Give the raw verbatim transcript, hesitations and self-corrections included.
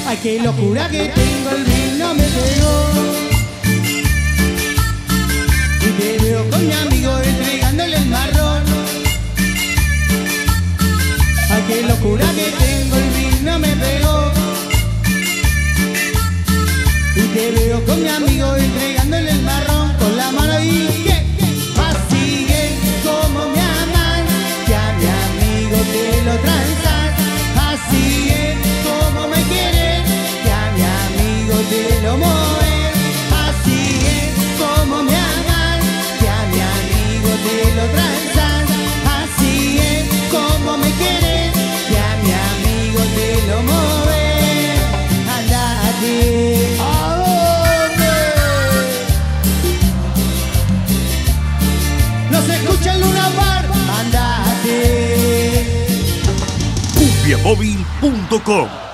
Ay, qué locura que tengo, el vino me pegó. Y te veo con mi amigo entregándole el marrón. Ay, qué locura que tengo, el vino me pegó. Y te veo con mi amigo entregándole el marrón con la mano y que así es como me aman, que a mi amigo te lo tranzas. Así es como me quieren, que a mi amigo te lo mueven. Así es como me aman, que a mi amigo te lo tranzas. Así es como me quieren, que a mi amigo te lo mueven. Andate. ¿A dónde? No se escucha el Luna Park. Andate. cumbia móvil punto com